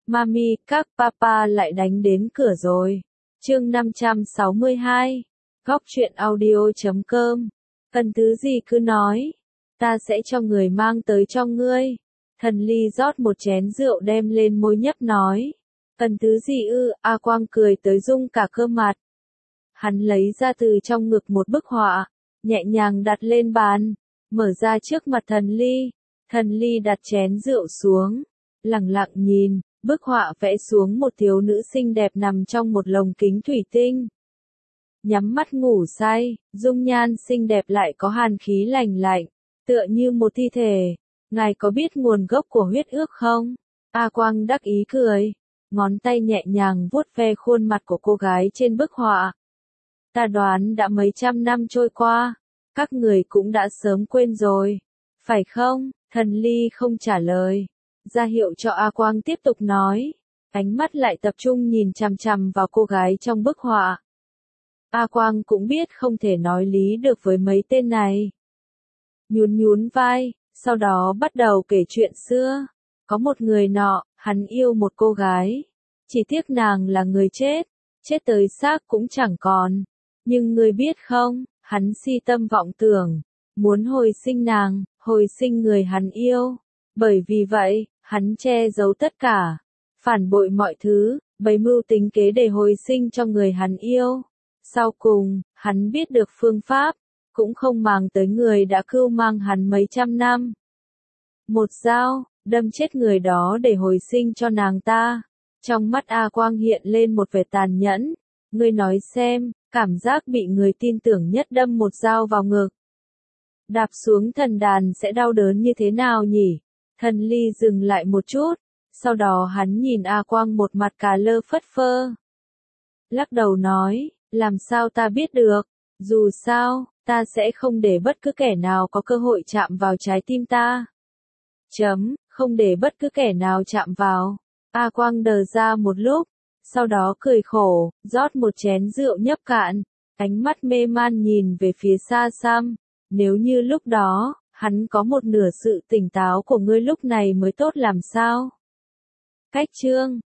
Mami, các papa lại đánh đến cửa rồi. Chương 562. Góc truyện audio.com. Cần thứ gì cứ nói, ta sẽ cho người mang tới cho ngươi. Thần Ly rót một chén rượu đem lên môi nhấp nói. Cần thứ gì ư? A Quang cười tới rung cả cơ mặt. Hắn lấy ra từ trong ngực một bức họa, nhẹ nhàng đặt lên bàn, mở ra trước mặt Thần Ly. Thần Ly đặt chén rượu xuống, lặng lặng nhìn, bức họa vẽ xuống một thiếu nữ xinh đẹp nằm trong một lồng kính thủy tinh. Nhắm mắt ngủ say, dung nhan xinh đẹp lại có hàn khí lành lạnh, tựa như một thi thể. Ngài có biết nguồn gốc của huyết ước không? A Quang đắc ý cười, ngón tay nhẹ nhàng vuốt ve khuôn mặt của cô gái trên bức họa. Ta đoán đã mấy trăm năm trôi qua, các người cũng đã sớm quên rồi, phải không? Thần Ly không trả lời, ra hiệu cho A Quang tiếp tục nói, ánh mắt lại tập trung nhìn chằm chằm vào cô gái trong bức họa. A Quang cũng biết không thể nói lý được với mấy tên này. Nhún nhún vai, sau đó bắt đầu kể chuyện xưa. Có một người nọ, hắn yêu một cô gái. Chỉ tiếc nàng là người chết, chết tới xác cũng chẳng còn. Nhưng ngươi biết không, hắn si tâm vọng tưởng, muốn hồi sinh nàng, hồi sinh người hắn yêu. Bởi vì vậy, hắn che giấu tất cả, phản bội mọi thứ, bày mưu tính kế để hồi sinh cho người hắn yêu. Sau cùng, hắn biết được phương pháp, cũng không màng tới người đã cưu mang hắn mấy trăm năm. Một dao, đâm chết người đó để hồi sinh cho nàng ta. Trong mắt A Quang hiện lên một vẻ tàn nhẫn. Ngươi nói xem, cảm giác bị người tin tưởng nhất đâm một dao vào ngực, đạp xuống thần đàn sẽ đau đớn như thế nào nhỉ? Thần Ly dừng lại một chút, sau đó hắn nhìn A Quang một mặt cà lơ phất phơ. Lắc đầu nói, làm sao ta biết được, dù sao, ta sẽ không để bất cứ kẻ nào có cơ hội chạm vào trái tim ta. Không để bất cứ kẻ nào chạm vào. A Quang đờ ra một lúc, sau đó cười khổ, rót một chén rượu nhấp cạn, ánh mắt mê man nhìn về phía xa xăm. Nếu như lúc đó, hắn có một nửa sự tỉnh táo của ngươi lúc này mới tốt làm sao? Cách chương